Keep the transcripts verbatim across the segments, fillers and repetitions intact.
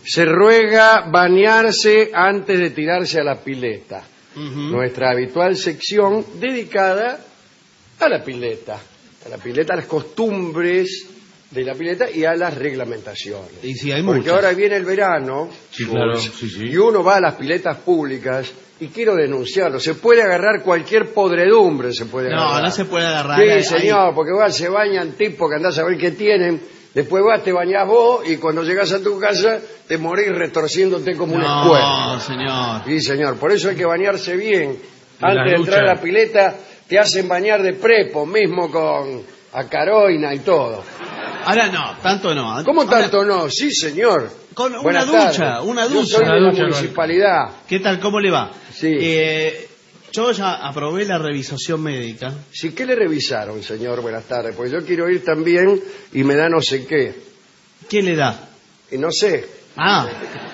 se ruega bañarse antes de tirarse a la pileta. Uh-huh. Nuestra habitual sección dedicada a la pileta, a la pileta, a las costumbres de la pileta y a las reglamentaciones. Y si hay Porque muchas. ahora viene el verano, sí, claro, sí, sí. y uno va a las piletas públicas y quiero denunciarlo. Se puede agarrar cualquier podredumbre, se puede no, agarrar. No, no se puede agarrar. Sí, ahí, señor, ahí. porque va, se bañan tipos que andás a ver qué tienen. Después vas, te bañás vos y cuando llegás a tu casa te morís retorciéndote como un escuela. No, señor. Sí, señor. Por eso hay que bañarse bien. En Antes de la entrar ducha. a la pileta te hacen bañar de prepo, mismo con acaroina y todo. Ahora no, tanto no. ¿Cómo Ahora, tanto no? Sí, señor. Con una Buenas ducha, tardes. una Yo ducha. soy de Una la ducha, no. municipalidad. ¿Qué tal? ¿Cómo le va? Sí. Eh, yo ya aprobé la revisación médica. Sí, ¿qué le revisaron, señor? Buenas tardes. Pues yo quiero ir también y me da no sé qué. ¿Qué le da? Y no sé. Ah.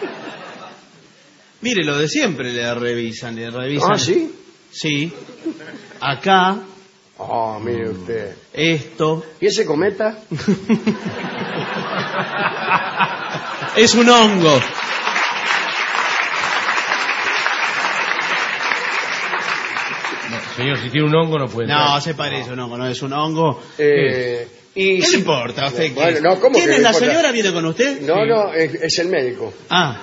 Mire, lo de siempre le revisan, le revisan. ¿Ah, sí? Sí. Acá, Oh, mire usted. esto. ¿Y ese cometa? Es un hongo. No, señor, si tiene un hongo no puede entrar. No, se parece un hongo, no es un hongo. Eh, y ¿Qué si- le importa a usted? Bueno, ¿Quién no, ¿cómo ¿Quién que es le la importa? señora? ¿Viene con usted? No, Sí. no, es, es el médico. Ah,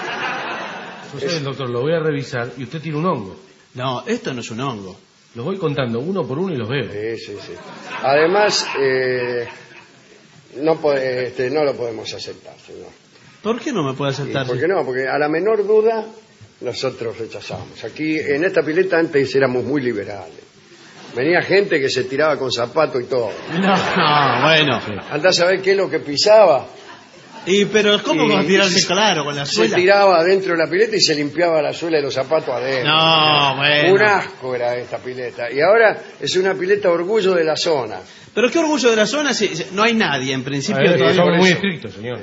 Yo soy el doctor, lo voy a revisar y usted tiene un hongo. no, esto no es un hongo. Los voy contando uno por uno y los veo. Sí, sí, sí. Además, eh, no, pode- este, no lo podemos aceptar, señor. ¿Por qué no me puede ¿Y aceptar? ¿Por qué no? Porque a la menor duda nosotros rechazamos. Aquí, en esta pileta antes éramos muy liberales. Venía gente que se tiraba con zapato y todo. No, no, bueno. Andás a ver qué es lo que pisaba. Y pero ¿cómo Y- va a tirarse claro con la Se suela? tiraba adentro de la pileta y se limpiaba la suela de los zapatos adentro. No, bueno. Un asco era esta pileta. Y ahora es una pileta orgullo de la zona. Pero qué orgullo de la zona, si, si- no hay nadie en A principio ver, todavía. somos por muy eso. estrictos, señor.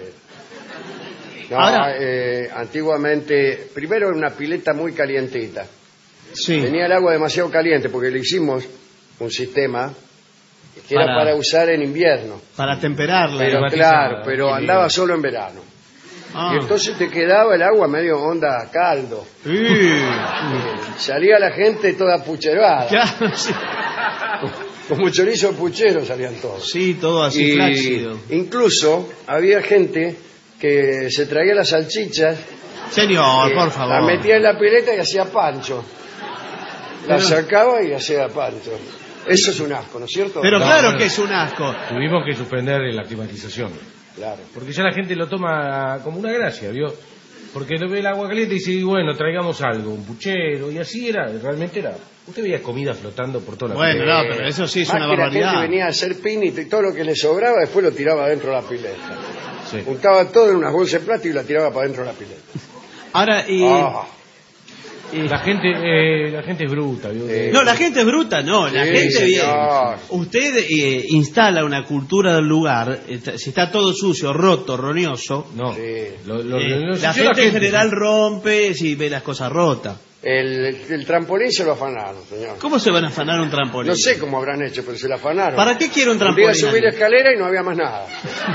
No, Ahora- eh, antiguamente, primero era una pileta muy calientita. Sí. Tenía el agua demasiado caliente porque le hicimos un sistema que era Para- para usar en invierno. Para temperarla. Pero climatizada, claro, pero qué andaba lindo. solo en verano. Ah. Y entonces te quedaba el agua medio onda caldo. Sí. Salía la gente toda pucherada. Claro, sí. Como chorizo puchero salían todos. Sí, todo así Y flácido. incluso había gente que se traía las salchichas, Señor, eh, por las favor. metía en la pileta y hacía pancho. Las Pero- sacaba y hacía pancho. Eso es un asco, ¿no es cierto? Pero No, claro no. que es un asco. Tuvimos que suspender la climatización. Claro. Porque ya la gente lo toma como una gracia, ¿vio? Porque lo ve el agua caliente y dice, bueno, traigamos algo, un puchero, y así era, realmente era. Usted veía comida flotando por toda la Bueno, pileta. no, pero eso sí es Más una que la barbaridad. gente venía a hacer picnic y todo lo que le sobraba después lo tiraba dentro de la pileta. Sí. Juntaba todo en unas bolsas de plástico y la tiraba para dentro de la pileta. Ahora, y... Ah, y- La gente, eh, la gente es bruta, ¿vio? Eh, No, la gente es bruta, no. La Sí, gente viene. señor. Usted eh, instala una cultura del lugar, está- si está todo sucio, roto, roñoso, No, Sí. lo- lo- eh, lo- la yo gente en general rompe si ve las cosas rotas. el, el trampolín se lo afanaron, señor. ¿Cómo se van a afanar un trampolín? No sé cómo habrán hecho, pero se lo afanaron. ¿Para qué quiere un Un día trampolín? subí la escalera y no había más nada.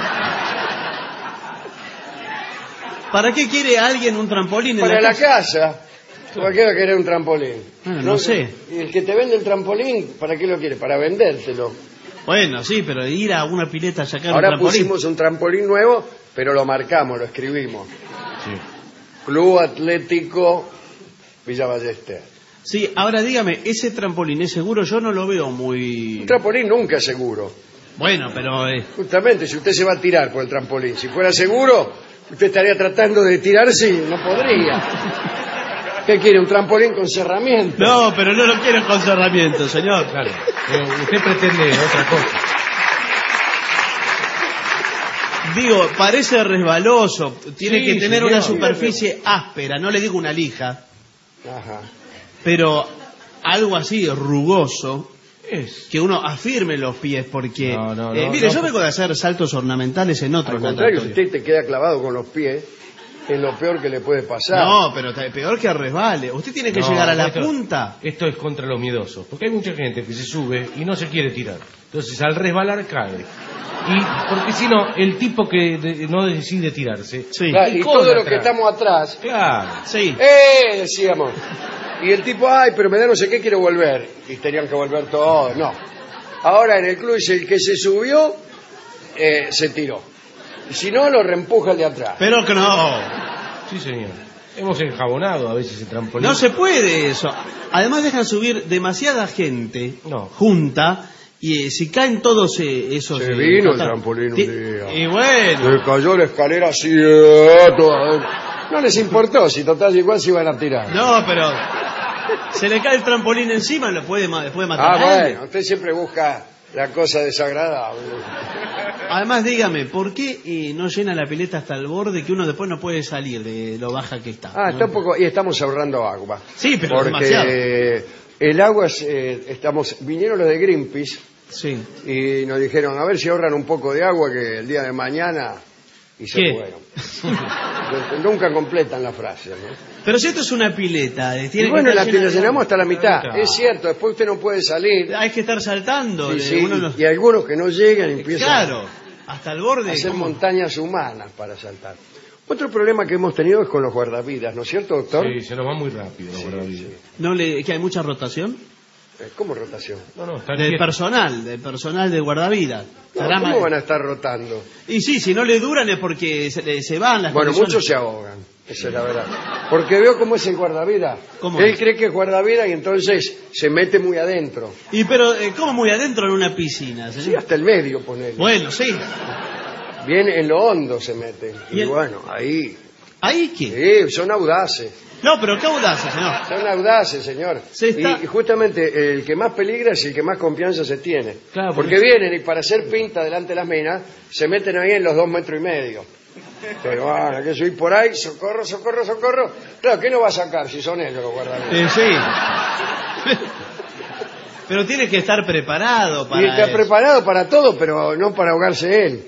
¿Para qué quiere alguien un trampolín en Para la la casa? casa, ¿para qué va a querer un trampolín? Bueno, no sé. Y el que te vende el trampolín, ¿para qué lo quiere? Para vendértelo. Bueno, sí, pero ir a una pileta a sacar Ahora un trampolín. pusimos un trampolín nuevo, pero lo marcamos, lo escribimos. Sí. Club Atlético Villa Ballester. Sí, ahora dígame, ¿ese trampolín es seguro? Yo no lo veo muy... Un trampolín nunca es seguro. Bueno, pero... eh, Justamente, si usted se va a tirar por el trampolín, si fuera seguro, usted estaría tratando de tirarse y no podría. ¿Qué quiere? ¿Un trampolín con cerramiento? No, pero no lo quiero con cerramiento, señor. Claro, pero usted pretende otra cosa. Digo, parece resbaloso, tiene Sí, que tener señor. una superficie áspera, no le digo una lija, Ajá. pero algo así, rugoso, Es. que uno afirme los pies, porque... No, no, eh, no, mire, no. yo vengo de hacer saltos ornamentales en Al otros contrario, si natatorios. usted te queda clavado con los pies, es lo peor que le puede pasar. No, pero está peor que resbale. Usted tiene que No, llegar a la esto- punta. Esto es contra los miedosos, porque hay mucha gente que se sube y no se quiere tirar. Entonces, al resbalar, cae. Y porque si no, el tipo que de- no decide tirarse. Sí. Claro, y corre todos los que atrás. estamos atrás, Claro. Sí. ¡eh! Decíamos. Y el tipo, ay, pero me da no sé qué, quiero volver. Y tenían que volver todos. No. Ahora en el club dice, el que se subió, eh, se tiró. Y si no, lo reempuja el de atrás. Pero que no. Sí, señor. Hemos enjabonado a veces el trampolín. No se puede eso. Además dejan subir demasiada gente No. junta y eh, si caen todos eh, esos... Se eh, vino el total- trampolín un Ti- día. Y bueno. Le cayó la escalera así, eh, toda- No les importó, si total igual se iban a tirar. No, pero se le cae el trampolín encima, lo puede, ma- puede matar Ah, a él. bueno, usted siempre busca la cosa desagradable. Además, dígame, ¿por qué eh, no llena la pileta hasta el borde que uno después no puede salir de lo baja que está? Ah, está un poco, y estamos ahorrando agua. Sí, pero porque demasiado. eh, el agua, es, eh, estamos, vinieron los de Greenpeace Sí. y nos dijeron, a ver si ahorran un poco de agua que el día de mañana, y se ¿Qué? fueron. Nunca completan la frase, ¿no? Pero si esto es una pileta, eh, tiene Y bueno, que la, estar llena la de llenamos agua. hasta la mitad. mitad. Es cierto, después usted no puede salir. Hay que estar saltando. Sí, eh, sí, uno no- y, y algunos que no llegan empiezan Claro, hasta el borde. a hacer ¿cómo? montañas humanas para saltar. Otro problema que hemos tenido es con los guardavidas, ¿no es cierto, doctor? Sí, se nos va muy rápido, la verdad. ¿No le, que hay mucha rotación? Eh, ¿Cómo rotación? No, no, está Del quieto. personal, del personal de guardavidas. No, Será ¿Cómo más- van a estar rotando? Y sí, si no le duran es porque se, le- se van las Bueno, condiciones. muchos se ahogan, esa es la verdad. Porque veo cómo es el guardavidas. ¿Cómo Él es? cree que es guardavidas y entonces se mete muy adentro. Y pero, eh, ¿cómo muy adentro en una piscina? señor? Sí, hasta el medio, ponele. Bueno, sí. Bien en lo hondo se mete. Y Y el- bueno, ahí. ¿Ahí qué? Sí, son audaces. No, pero qué audacia, señor. Son audaces, señor. Se está- Y, y justamente el que más peligra es el que más confianza se tiene. Claro, porque... porque- vienen y para hacer pinta delante de las minas se meten ahí en los dos metros y medio. Pero bueno, que soy por ahí, socorro, socorro, socorro. Claro, ¿qué no va a sacar si son ellos los guardavidas? Eh, sí. Pero tiene que estar preparado para Y está eso. preparado para todo, pero no para ahogarse él.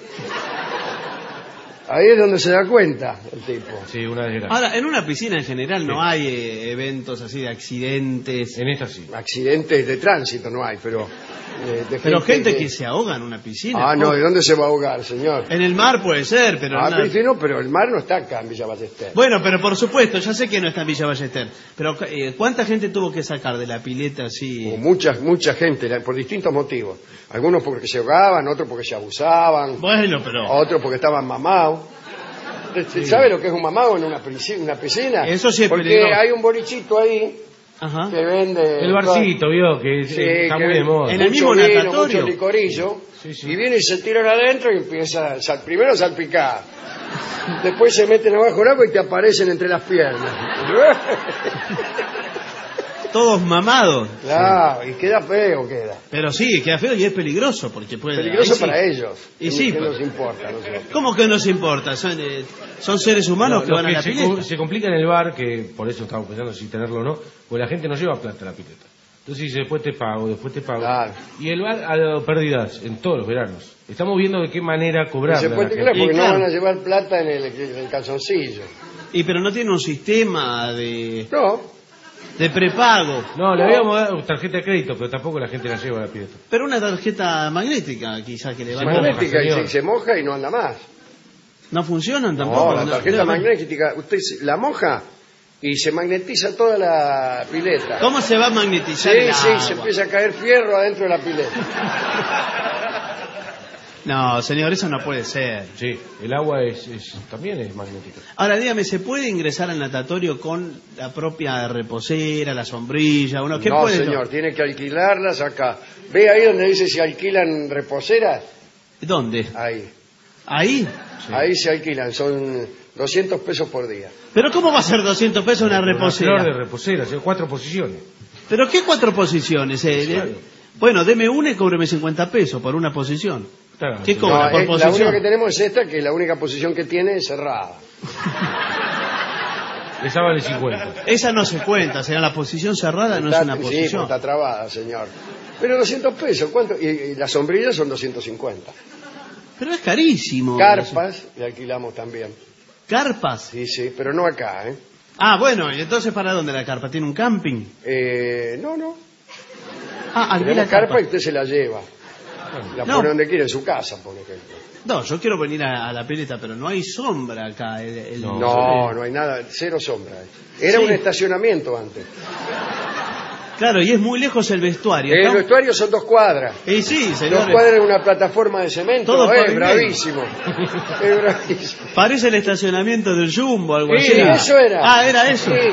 Ahí es donde se da cuenta el tipo. Sí, una desgracia. Ahora, en una piscina en general no hay eh, eventos así de accidentes. En esta sí. Accidentes de tránsito no hay, pero... eh, de Pero gente que se ahoga en una piscina. Ah, no, ¿cómo? ¿de dónde se va a ahogar, señor? En el mar puede ser, pero... Ah, en una- pero, sí, no, pero el mar no está acá en Villa Ballester. Bueno, pero por supuesto, ya sé que no está en Villa Ballester. Pero eh, ¿cuánta gente tuvo que sacar de la pileta así? O mucha, mucha gente, la- por distintos motivos. Algunos porque se ahogaban, otros porque se abusaban, Bueno, pero... otros porque estaban mamados. ¿Sabe lo que es un mamado en una piscina? Una piscina? Eso sí es Porque peligroso. hay un bolichito ahí Ajá. que vende... El barcito, vio, que Sí, está que muy de vende moda. En el mucho mismo vino, natatorio. mucho licorillo, Sí, sí. y viene y se tiran adentro y empieza, sal- primero a salpicar, después se meten abajo del agua y te aparecen entre las piernas. Todos mamados. Claro, y queda feo, queda. Pero sí, queda feo y es peligroso porque puede... Peligroso ahí sí. para ellos. Y sí, ¿Qué pues. nos importa? No sé. ¿Cómo que nos importa? Son, eh, son seres humanos Lo- que lo van a la se, pileta. com- se complica en el bar, que por eso estamos pensando si tenerlo o no, porque la gente no lleva plata a la pileta. Entonces dice, después te pago, después te pago. Claro. Y el bar ha dado pérdidas en todos los veranos. Estamos viendo de qué manera cobrar. Se puede, claro, Y porque claro. no van a llevar plata en el, en el calzoncillo. Y pero no tiene un sistema de, No, de prepago. No, le habíamos dado tarjeta de crédito, pero tampoco la gente la lleva a la pileta. Pero una tarjeta magnética quizás que le va Se a... moja, magnética, y señor. se, se moja y no anda más. ¿No funcionan tampoco? No, la tarjeta no. magnética, usted se- la moja y se magnetiza toda la pileta. ¿Cómo se va a Sí, magnetizar el sí, agua? se empieza a caer fierro adentro de la pileta. No, señor, eso no puede ser. Sí, el agua es, es- también es magnética. Ahora, dígame, ¿se puede ingresar al natatorio con la propia reposera, la sombrilla? Uno, ¿qué No, puede? señor, tiene que alquilarlas acá. ¿Ve ahí donde dice si alquilan reposeras? ¿Dónde? Ahí. ¿Ahí? Ahí se alquilan, son doscientos pesos por día. ¿Pero cómo va a ser doscientos pesos una Una flor de reposera? reposera, o cuatro posiciones. ¿Pero qué cuatro posiciones? eh? Claro. Bueno, deme una y cóbreme cincuenta pesos por una posición. Claro. ¿Qué No, cobra por es- la posición? única que tenemos es esta, que la única posición que tiene es cerrada. Esa vale cincuenta. Esa no se cuenta, o sea, la posición cerrada no es Está- una sí, posición. porque está trabada, señor. Pero doscientos pesos, ¿cuánto? Y, y las sombrillas son doscientos cincuenta. Pero es carísimo. Carpas le alquilamos también. ¿Carpas? Sí, sí, pero no acá, ¿eh? Ah, bueno, ¿y entonces para dónde la carpa? ¿Tiene un camping? Eh, no, no. Ah, alquila Tenemos carpa. carpa y usted se la lleva. La No. pone donde quiere, en su casa, por ejemplo. No, yo quiero venir a, a la pileta, pero no hay sombra acá. El, el- No. No, no hay nada, cero sombra. Era Sí. un estacionamiento antes. Claro, y es muy lejos el vestuario. El Estamos- vestuario son dos cuadras. Y sí, Dos señores. cuadras en una plataforma de cemento. Todo Es pavimento. bravísimo. Es bravísimo. Parece el estacionamiento del Jumbo, algo Sí, así. eso era. Ah, era eso. Sí.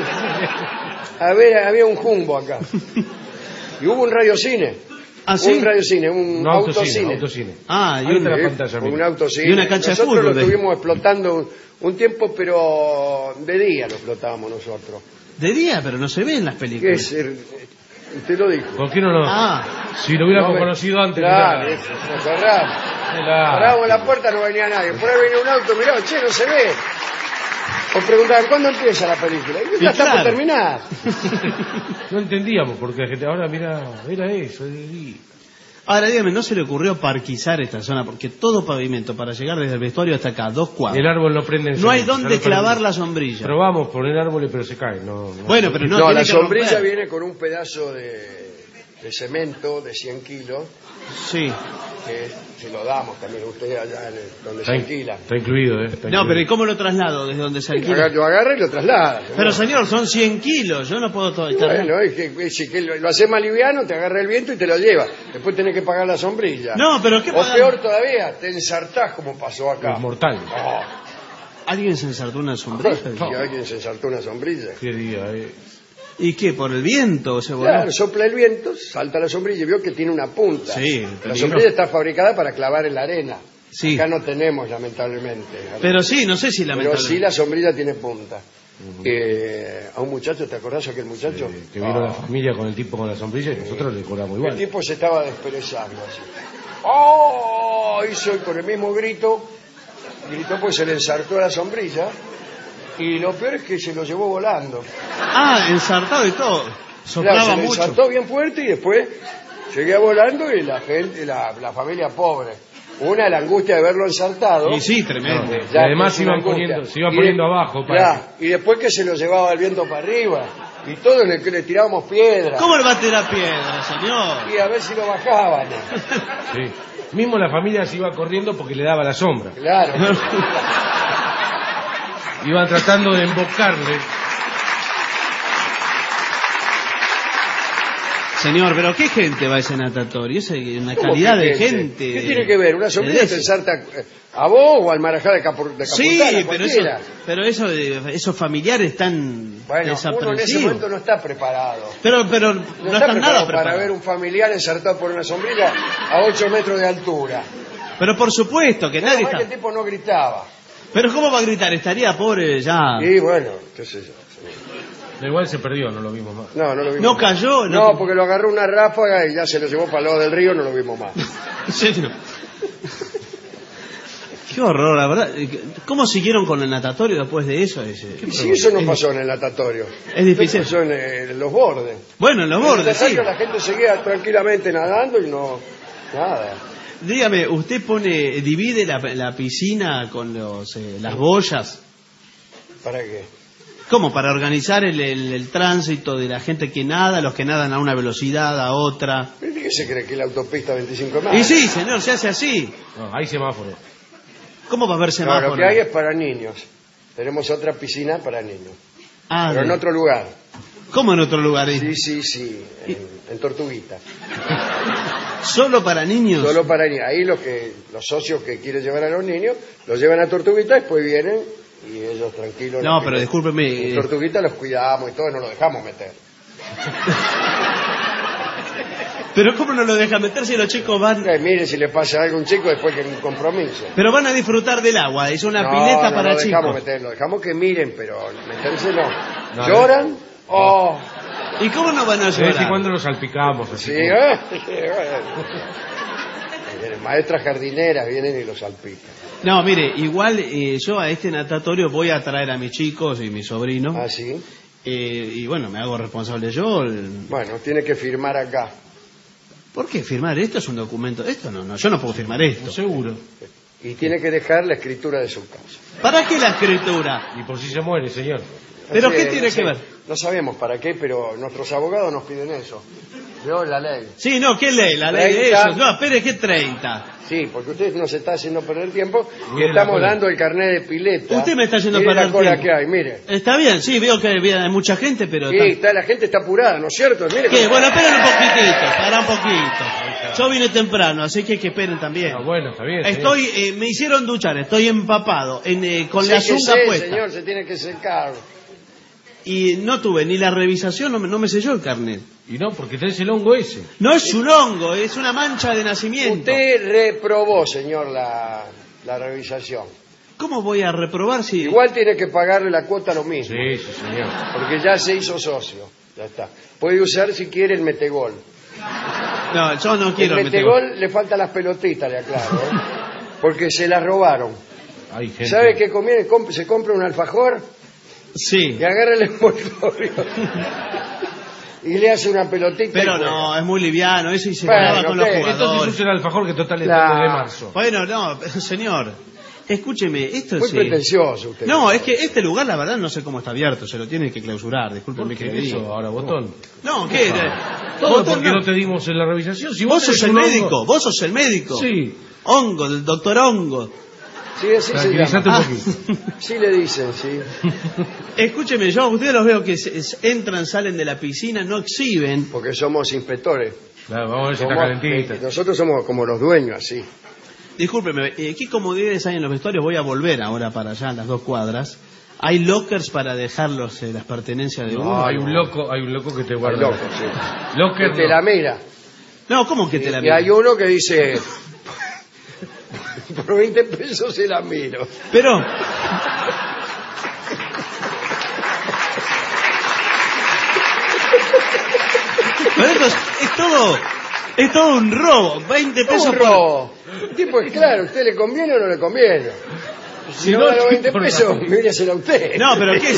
A ver, había un jumbo acá. Y hubo un radiocine. ¿Ah, sí? Un radiocine, un, Un autocine, autocine. autocine. Ah, y Ahí un- está la Sí, pantalla, un mira. autocine. Y una cancha de nosotros fútbol, lo ¿eh? estuvimos explotando un, un tiempo, pero de día lo explotábamos nosotros. de día, pero no se ve en las ¿Qué películas. es? eh, Usted lo dijo. ¿Por qué no lo.? Ah, Si lo hubiéramos No, me- conocido antes. Claro, mirá. eso, nos cerramos. Mirá. Parábamos en la puerta, no venía nadie. Por ahí venía un auto, mirá, che, no se ve. Os preguntaban, ¿cuándo empieza la película? Y Y ya está por claro. terminar. No entendíamos, porque la gente ahora mira, era eso. y- ahora dígame, ¿no se le ocurrió parquizar esta zona? Porque todo pavimento para llegar desde el vestuario hasta acá, dos El cuadras. árbol no prende en No hay serio, dónde ya no clavar prende. la sombrilla. Probamos poner árboles, pero se caen. No, no. Bueno, pero no, No, tiene la que sombrilla romper. viene con un pedazo de, de cemento de cien kilos, Sí. que se lo damos también a usted allá en el- donde Está, se in- alquila. está incluido, ¿eh? Está No, incluido. pero ¿y cómo lo traslado desde donde se alquila? Lo agarra y lo traslada. señor. Pero señor, son cien kilos, yo no puedo todo cargar. Bueno, es que, es que lo, lo hace más liviano, te agarra el viento y te lo lleva. Después tenés que pagar la sombrilla. No, pero ¿qué O pagan? peor todavía, te ensartás como pasó acá. Es mortal. Oh, ¿Alguien se ensartó una sombrilla? y alguien se ensartó una sombrilla. Qué día, ¿eh? ¿Y qué? ¿Por el viento se voló? Claro, sopla el viento, salta la sombrilla y vio que tiene una punta. Sí, La peligro. sombrilla está fabricada para clavar en la arena. Sí. Acá no tenemos, lamentablemente. Pero sí, no sé si la Pero sí la sombrilla tiene punta. Eh, a un muchacho, ¿te acordás aquel muchacho? Eh, que vino Ah, la familia con el tipo con la sombrilla y nosotros le cobramos el igual. tipo se estaba desperezando así. ¡Oh! Hizo con el mismo grito, gritó pues se le ensartó la sombrilla y lo peor es que se lo llevó volando. Ah, ensartado y todo. Claro, Soplaba se le mucho. ensartó bien fuerte y después seguía volando y la gente, la, la familia pobre. Una, la angustia de verlo ensartado. Y sí, tremendo. No. Ya, Y además es una iban angustia. poniendo- se iban Y poniendo de- abajo para- Ya, y después que se lo llevaba el viento para arriba y todo en el que le tirábamos piedras ¿Cómo le va a tirar piedra, señor? y a ver si lo bajaban. Sí. Mismo la familia se iba corriendo porque le daba la sombra. Claro. Iban tratando de embocarle. Señor, pero ¿qué gente va a ese natatorio? Es una ¿Cómo calidad que de gente. ¿Qué tiene que ver? ¿Una sombrilla de te eso. ensarta eh, a vos o al marajá de, Capur de Sí, Capurtala, pero eso, cualquiera? pero eso, de- esos familiares tan Bueno, uno en ese desaprensivos. momento no está preparado. Pero, pero No, no, está están preparado nada para ver preparados. un familiar ensartado por una sombrilla a ocho metros de altura. Pero por supuesto que nadie Menos mal está. que el tipo no gritaba. Pero ¿cómo va a gritar? Estaría pobre ya. Y bueno, qué sé yo. Da igual se perdió, no lo vimos más. No, no lo vimos No más. cayó, No, no- porque lo agarró una ráfaga y ya se lo llevó para el lado del río, no lo vimos más. Señor. Qué horror, la verdad. ¿Cómo siguieron con el natatorio después de eso? Es, Sí, eso no pasó en el natatorio. Es difícil. Eso pasó en, eh, en los bordes. Bueno, en los En el bordes, sí. natatorio la gente seguía tranquilamente nadando y no... Nada. Dígame, ¿usted pone, divide la, la piscina con los, eh, las boyas? ¿Para qué? ¿Cómo? Para organizar el, el- el tránsito de la gente que nada, los que nadan a una velocidad, a otra. ¿Pero ¿Qué se cree que la autopista veinticinco de mayo? Y sí, señor, se hace así. No, hay semáforo. ¿Cómo va a haber No, semáforo? lo que hay es para niños. Tenemos otra piscina para niños. Ah, Pero en de- otro lugar. ¿Cómo en otro lugar? Sí, sí, sí. En, en Tortuguita. ¿Solo para niños? Solo para niños. Ahí los que los socios que quieren llevar a los niños los llevan a Tortuguita, después vienen y ellos tranquilos. No, los pero que- discúlpeme. En eh, Tortuguita los cuidamos y todo, no los dejamos meter. Pero ¿cómo no lo deja meter si los chicos van? Eh, mire si le pasa algo a un chico después que hay un compromiso. Pero van a disfrutar del agua, es una no, pileta no, para no dejamos chicos. meterlo, dejamos que miren, pero meterse no. No, ¿Lloran? Oh, ¿Y cómo no van a De vez en llorar? cuando lo salpicamos. Así sí, como- ¿eh? Vienen maestras jardineras, vienen y los salpican. No, mire, igual eh, yo a este natatorio voy a traer a mis chicos y mis sobrinos. ¿Ah, sí? eh, y bueno, me hago responsable yo. el- Bueno, tiene que firmar acá. ¿Por qué firmar? Esto es un documento. Esto no, no, yo no puedo firmar esto. Seguro. Y tiene que dejar la escritura de su casa. ¿Para qué la escritura? Y por si se muere, señor. ¿Pero No qué sé, tiene no que sé, ver? No sabemos para qué, pero nuestros abogados nos piden eso. Yo la ley. Sí, no, ¿qué ley? La ley de treinta. ellos. No, espere, ¿qué treinta? Sí, porque usted nos está haciendo perder tiempo y Mire la estamos cola. dando el carnet de pileta. Usted me está haciendo Mire perder la cola tiempo. que hay, mire. Está bien, sí, veo que hay mucha gente, pero... Sí, está- está, la gente está apurada, ¿no es cierto? Mire ¿Qué? cómo- Bueno, esperen un poquitito, para un poquito. Yo vine temprano, así que que esperen también. Ah, bueno, está bien. Estoy, eh, me hicieron duchar, estoy empapado, en, eh, con la Séquese, zunga puesta. señor, se tiene que secar. Y no tuve ni la revisación, no me, no me selló el carnet. Y no, porque tenés el hongo ese. No es un hongo, es una mancha de nacimiento. Usted reprobó, señor, la, la revisación. ¿Cómo voy a reprobar si...? Igual tiene que pagarle la cuota lo mismo, Sí, sí, señor. porque ya se hizo socio. Ya está. Puede usar si quiere el metegol. No, yo no quiero el meter- metegol le faltan las pelotitas, le aclaro, ¿eh? Porque se las robaron. Hay gente. ¿Sabe qué conviene? Comp- Se compra un alfajor Sí, y agarra el envoltorio y le hace una pelotita. pero y juega. no, es muy liviano, eso y se Bueno, ganaba con los ¿qué? Entonces jugadores. usa el alfajor que total es La- de marzo. Bueno, no, señor, escúcheme, esto Muy es... pretencioso usted. No, es que este lugar, la verdad, no sé cómo está abierto, se lo tiene que clausurar, discúlpeme ¿Por que qué le diga. eso ahora, botón? No, ¿qué? Todo Vos porque no- no te dimos en la revisación. Si Vos tenés sos el un hongo- médico, vos sos el médico. Sí. Hongo, del doctor Hongo. Sí, así se Tranquilízate llama. un Ah. poquito. Sí le dicen, sí. Escúcheme, yo a ustedes los veo que se- es- entran, salen de la piscina, no exhiben. Porque somos inspectores. Claro, vamos a ver si está Somos- calentita. eh, nosotros somos como los dueños, así. Discúlpeme, eh, ¿qué comodidades hay en los vestuarios? Voy a volver ahora para allá, a las dos cuadras. ¿Hay lockers para dejar los, eh, las pertenencias de No, uno? hay un loco, hay un loco que te Hay guarda. locos, sí. Locker Que te no. la mira. No, ¿cómo que te la Y hay miro? uno que dice, por veinte pesos se la miro. Pero... Pero esto es, es todo... Es todo un robo, veinte pesos Un por... robo. El tipo es claro, ¿usted le conviene o no le conviene? Si, Si no no, da los veinte por pesos, favor. míresela usted. No, pero ¿qué es?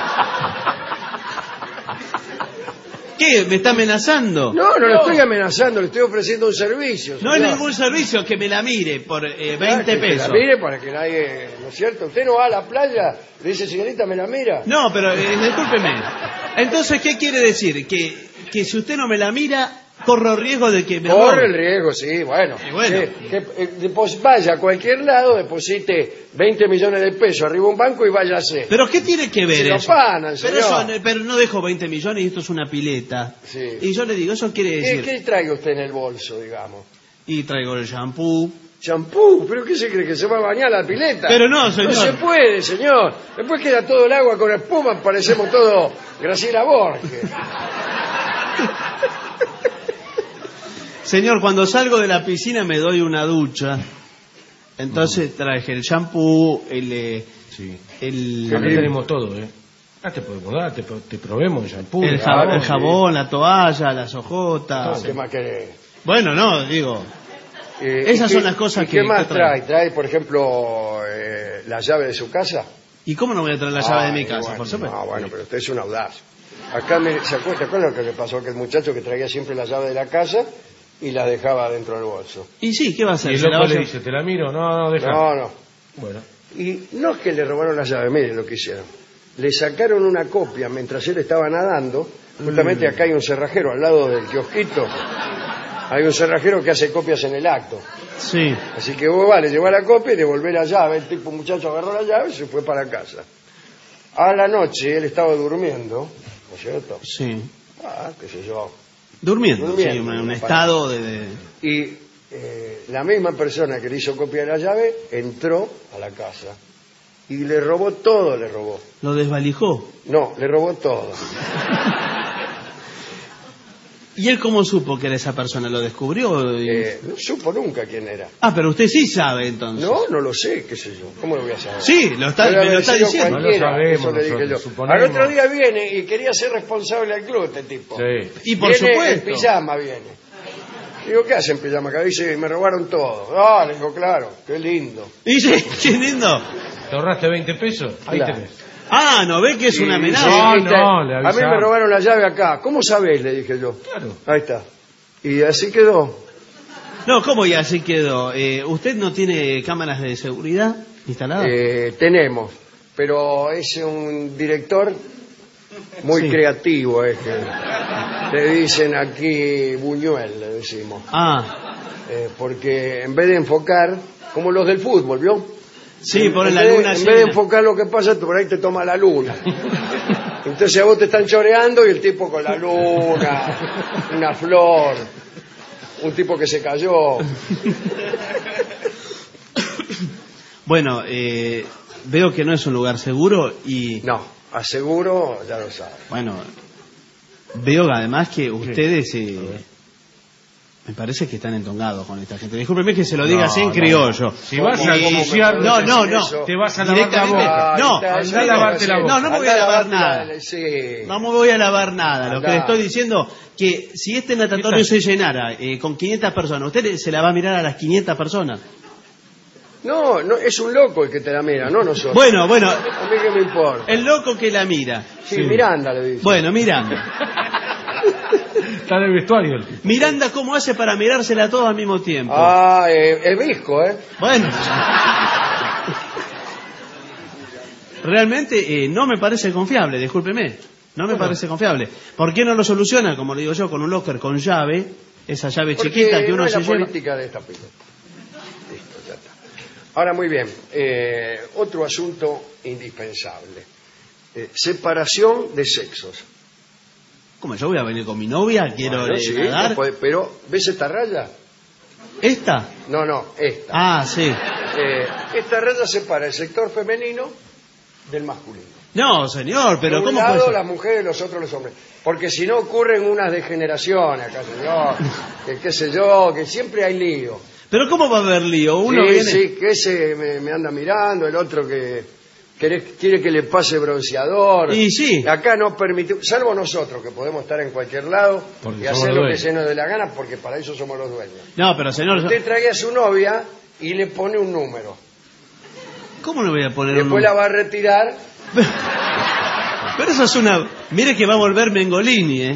¿Qué? ¿Me está amenazando? No, no le estoy amenazando, le estoy ofreciendo un servicio. No hay señor. ningún servicio que me la mire por eh, Ah, veinte que te pesos. La mire para que nadie, ¿no es cierto? Usted no va a la playa, le dice, señorita, ¿me la mira? No, pero eh, discúlpeme. Entonces, ¿qué quiere decir? Que, que si usted no me la mira, corro riesgo de que me Corre robe. el riesgo, sí, bueno. Y bueno. Sí, que, eh, depos- vaya a cualquier lado, deposite veinte millones de pesos arriba de un banco y váyase. ¿Pero qué tiene que ver Se lo eso? panan, pero, señor. eso, pero no dejo veinte millones y esto es una pileta. Sí. Y yo le digo, eso quiere ¿Qué, decir... ¿Qué trae usted en el bolso, digamos? Y traigo el shampoo. Champú, ¿pero qué se cree? ¿Que se va a bañar la pileta? Pero no, señor. No se puede, señor. Después queda todo el agua con espuma, parecemos todo Graciela Borges. Señor, cuando salgo de la piscina me doy una ducha. Entonces traje el shampoo, el... eh, Sí. el, Acá tenemos todo, ¿eh? Ah, te podemos dar, te, pro- te probemos el shampoo. el, el jabón, jabón, el jabón, la toalla, las hojotas. ¿Qué más querés? Bueno, no, digo... Eh, Esas ¿y son qué- las cosas ¿y que- qué más que trae. trae? ¿Trae, por ejemplo, eh, la llave de su casa? ¿Y cómo no voy a traer la llave de mi Ay, casa, bueno, por supuesto? No, bueno, pero usted es un audaz. Acá, me, ¿se acuerda, ¿te acuerda lo que le pasó a aquel muchacho que traía siempre la llave de la casa y la dejaba dentro del bolso? Y sí, ¿qué va a hacer? Y el ¿Se la loco va a le llevar? dice, ¿te la miro? No, no, deja. No, no. Bueno. Y no es que le robaron la llave, miren lo que hicieron. Le sacaron una copia mientras él estaba nadando. Justamente acá hay un cerrajero al lado del kiosquito. Hay un cerrajero que hace copias en el acto. Sí. Así que vos vale, llevó la copia y devolvé la llave. El tipo, muchacho, agarró la llave y se fue para casa. A la noche él estaba durmiendo, ¿no es cierto? Sí. Ah, qué sé yo. Durmiendo, Durmiendo, sí, un, un para- estado de... de- Y eh, la misma persona que le hizo copia de la llave entró a la casa y le robó todo, le robó. Lo desvalijó. No, le robó todo. ¿Y él cómo supo que era esa persona? ¿Lo descubrió? Y- Eh, no supo nunca quién era. Ah, pero usted sí sabe entonces. No, no lo sé, qué sé yo. ¿Cómo lo voy a saber? Sí, lo está, Puede me lo haber está sido diciendo. cualquiera, No lo sabemos eso le dije nosotros, yo. suponemos. Al otro día viene y quería ser responsable del club este tipo. Sí. Y por Viene supuesto. en pijama, viene. Digo, ¿qué hace en pijama? Que dice, me robaron todo. Ah, le digo, claro, qué lindo. Y sí, qué lindo. ¿Te ahorraste veinte pesos? Ahí Claro. tenés. Ah, ¿no ve que es una Y- amenaza? sí, No, viste, no, le a mí avisaba. me robaron la llave acá. ¿Cómo sabés? Le dije yo. Claro. Ahí está. Y así quedó. No, ¿cómo ya así quedó? Eh, ¿Usted no tiene cámaras de seguridad instaladas? Eh, tenemos, pero es un director muy Sí. creativo. Es que Le dicen aquí Buñuel, le decimos. Ah, Eh, porque en vez de enfocar, como los del fútbol, ¿vio? sí, En- ponen en la vez- luna En llena. vez de enfocar lo que pasa, por ahí te toma la luna. Entonces a vos te están choreando y el tipo con la luna, una flor, un tipo que se cayó. Bueno, eh, veo que no es un lugar seguro y... No, aseguro, ya lo sabes. Bueno, veo además que ustedes... eh, me parece que están entongados con esta gente. Discúlpeme que se lo diga No, así en no. criollo. Si vas ¿Cómo- a cómo me ensuciar... puedes No, decir no, no. eso? Te vas a lavar la Directamente, boca. no, Ahí está, andá eso a es lavarte la así. boca. No, no me voy a Andá lavar lavarte, nada. sí. No me voy a lavar nada. Lo que Andá. le estoy diciendo que si este natatorio se llenara eh, con quinientas personas, ¿usted se la va a mirar a las quinientas personas? No, no, es un loco el que te la mira, no nosotros. Bueno, bueno, A mí qué me importa. el loco que la mira. Sí, Miranda le dice. Bueno, Miranda. Está en el vestuario. el tipo. Miranda, ¿cómo hace para mirársela todo al mismo tiempo? Ah, eh, el visco, ¿eh? Bueno. Realmente eh, no me parece confiable, discúlpeme. No me parece confiable. ¿Por qué no lo soluciona, como le digo yo, con un locker con llave? Esa llave Porque chiquita que no uno es se la lleva. política de esta pelota. Listo, ya está. Ahora, muy bien. eh, otro asunto indispensable. Eh, separación de sexos. ¿Cómo? ¿Yo voy a venir con mi novia? ¿Quiero Bueno, eh, sí, nadar? no puede- pero, ¿ves esta raya? ¿Esta? No, no, esta. Ah, sí. Eh, esta raya separa el sector femenino del masculino. No, señor, pero de un ¿cómo lado puede ser? las mujeres, los otros los hombres. Porque si no ocurren unas degeneraciones acá, señor. Que qué sé yo, que siempre hay lío. ¿Pero cómo va a haber lío? Uno sí, viene... sí, que ese me, me anda mirando, el otro que quiere, quiere que le pase bronceador. Y sí. Acá no permitimos, salvo nosotros, que podemos estar en cualquier lado Porque y somos hacer los lo que dueños. se nos dé la gana, porque para eso somos los dueños. No, pero señor... Usted trae a su novia y le pone un número. ¿Cómo le voy a poner un... Después la va a retirar. Pero eso es una... Mire que va a volver Mengolini, ¿eh?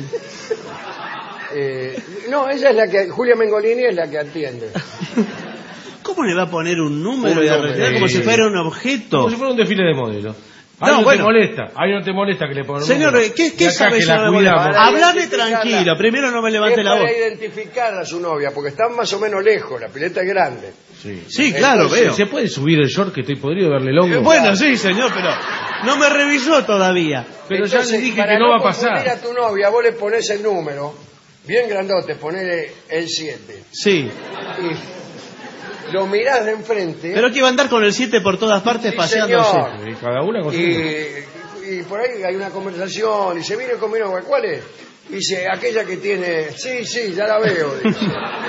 eh, no, ella es la que, Julia Mengolini es la que atiende. ¿Cómo le va a poner un número Un y a número, retirar como sí. si fuera un objeto? Como si fuera un desfile de modelos. Ahí No, no, bueno. te molesta. Ahí no te molesta que le pongan un Señor, número. ¿qué, Y qué acá sabe que yo la de cuidamos. bola? Para Hablame identificarla. tranquilo, primero no me levante Es la para voz. identificarla a su novia, porque están más o menos lejos, la pileta es grande. Sí. Sí, claro, Entonces, veo. ¿Se puede subir el short que estoy podrido verle el hongo? Eh, Bueno, sí, señor, pero no me revisó todavía. Pero ya Entonces, le dije para que no va a confundir pasar. a tu novia, vos le pones el número, bien grandote, ponele el siete, Sí. y lo mirás de enfrente, Pero que iba a andar con el siete por todas partes Sí, paseándose. señor. Y cada una con su... y, y por ahí hay una conversación, y se viene con mi novia, ¿cuál es? Dice, aquella que tiene, sí, sí, ya la veo. Dice.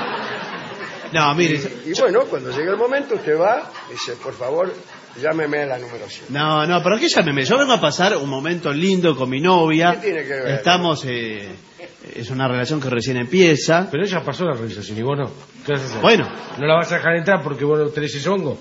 No, mire. Y, y bueno, cuando llega el momento, usted va, dice, por favor, llámeme a la número siete. No, no, pero que llámeme. Yo vengo a pasar un momento lindo con mi novia. ¿Qué tiene que ver? Estamos, eh, es una relación que recién empieza. Pero ella pasó la revisación y vos no. ¿Qué vas a hacer? Bueno. ¿No la vas a dejar entrar porque vos tenés ese hongo?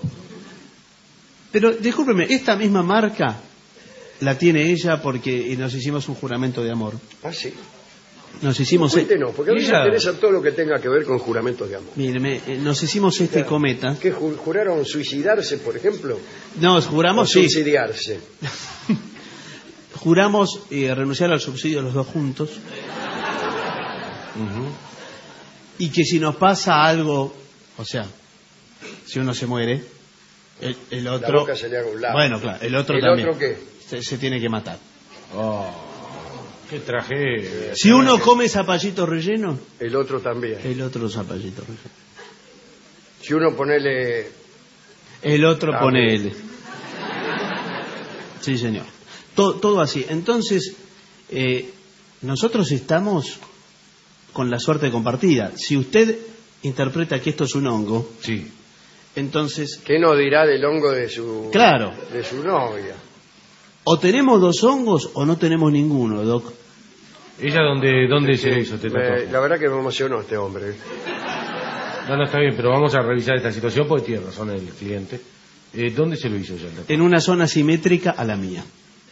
Pero discúlpeme, esta misma marca la tiene ella porque nos hicimos un juramento de amor. Ah, sí. Nos hicimos... Cuéntenos, porque a mí me Ella- interesa todo lo que tenga que ver con juramentos de amor. Míreme, eh, nos hicimos este cometa. ¿Qué ju- juraron suicidarse, por ejemplo? Nos O juramos, sí. subsidiarse. Juramos eh, renunciar al subsidio los dos juntos. Y que si nos pasa algo, o sea, si uno se muere, el, el La otro... boca se le haga a un lado. Bueno, claro, el otro ¿El también. otro qué? Se, se tiene que matar. Oh, qué tragedia. Si uno come zapallito relleno, El otro también. el otro zapallito relleno. Si uno ponele... El otro Ah, pone bien. él. Sí, señor. Todo, todo así. Entonces, eh, nosotros estamos con la suerte compartida. Si usted interpreta que esto es un hongo, Sí. entonces, ¿Qué no dirá del hongo de su, claro, de su novia? o tenemos dos hongos o no tenemos ninguno, Doc. ¿Ella dónde, dónde se Sí, hizo este me- tatuaje? la verdad que me emocionó este hombre. No, no, está bien, pero vamos a revisar esta situación porque tiene razón el cliente. Eh, ¿Dónde se lo hizo ella? el tatuaje? En una zona simétrica a la mía.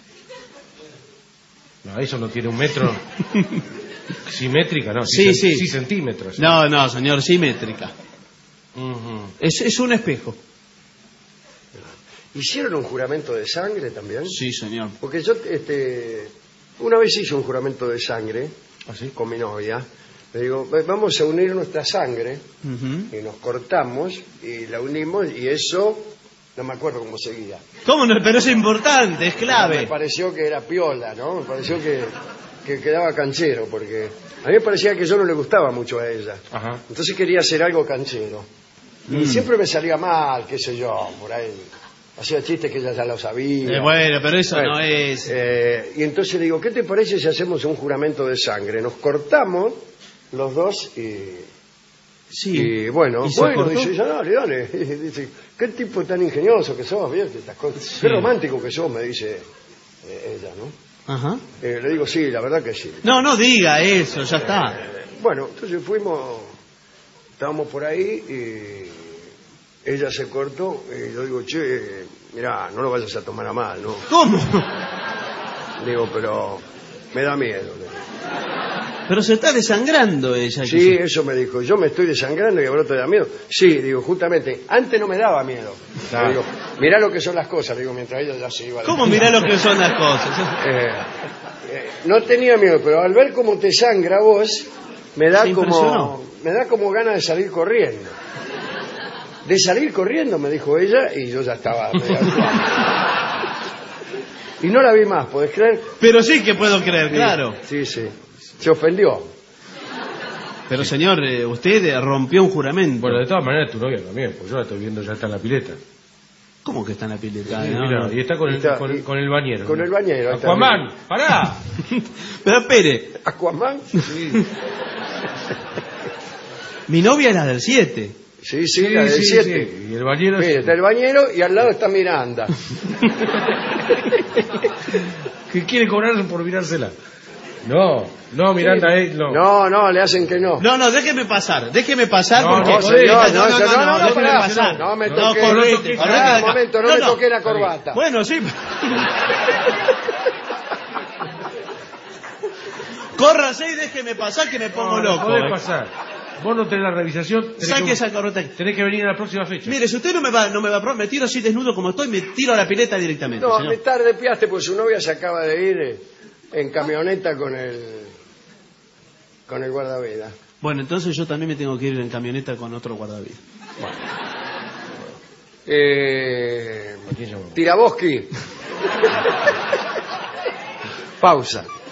No, eso no tiene un metro. Simétrica, no. Sí, cen- sí. Sí, centímetros. No, no, señor, simétrica. Ujú. Es, es un espejo. ¿Hicieron un juramento de sangre también? Sí, señor. Porque yo este, una vez hice un juramento de sangre ¿Ah, sí? con mi novia. Le digo, vamos a unir nuestra sangre, Uh-huh. y nos cortamos y la unimos, y eso, no me acuerdo cómo seguía. ¿Cómo no? Pero es importante, es Me clave. pareció que era piola, ¿no? Me pareció que, que quedaba canchero, porque a mí me parecía que yo no le gustaba mucho a ella. Ajá. Entonces quería hacer algo canchero. Y Mm. siempre me salía mal, qué sé yo, por ahí. Hacía chistes que ella ya lo sabía. Eh, bueno, pero eso Bueno, no es... eh, y entonces le digo, ¿qué te parece si hacemos un juramento de sangre? Nos cortamos los dos y... Sí. Y bueno, ¿Y se bueno, cortó? dice ella, dale, dale. Dice, qué tipo tan ingenioso que sos, ¿viste? Estas cosas. Sí. Qué romántico que sos, me dice eh, ella, ¿no? Ajá. Eh, le digo, sí, la verdad que sí. No, no diga eso, ya está. Bueno, entonces fuimos, estábamos por ahí y ella se cortó y yo digo, che, mirá, no lo vayas a tomar a mal, ¿no? ¿Cómo? Digo, pero me da miedo. le digo. Pero se está desangrando ella. Sí, eso me dijo, yo me estoy desangrando y ahora te da miedo. Sí, digo, justamente, antes no me daba miedo. Claro. Le digo, mirá lo que son las cosas, le digo, mientras ella ya se iba. ¿Cómo mirá lo que son las cosas? Eh, eh, no tenía miedo, pero al ver cómo te sangra vos, me da Se como impresionó. me da como ganas de salir corriendo. De salir corriendo, me dijo ella, y yo ya estaba. Y no la vi más, ¿podés creer? Pero sí que puedo creer, claro. Sí, sí. Se ofendió. Pero señor, eh, usted eh, rompió un juramento. Bueno, de todas maneras tu novia también, pues yo la estoy viendo ya está en la pileta. ¿Cómo que está en la pileta? Sí, No, mira, no. y está con el, Está- con, el- y- con el bañero. con el bañero, ahí está. Aquaman, pará. Pero espere, ¿Aquaman? Sí, mi novia es la del siete. Sí, sí, la del sí, siete. sí. Y el bañero Mire, es- está el bañero y al lado está Miranda. que quiere cobrar por mirársela. No, no, Miranda, eh, no. No, no, le hacen que no. No, no, déjeme pasar, déjeme pasar No, porque... no, señor, no, no, no, no, no, no, déjeme pará, pasar. no me No, toque, correte, no toque, correte pará, de un acá. momento, no me toque la corbata. Bueno, sí. Córrase y déjeme pasar que me pongo No, loco. no podés eh. pasar. Vos no tenés la revisación. tenés Saque que- esa corbata. Tenés que venir a la próxima fecha. Mire, si usted no me va, no me va a probar, me tiro así desnudo como estoy, me tiro a la pileta directamente. No, señor. me tarde piaste porque su novia se acaba de ir eh, en camioneta con el con el guardavidas. Bueno, entonces yo también me tengo que ir en camioneta con otro guardavidas. Eh, ¿A quién llamamos? Tiraboski. Pausa.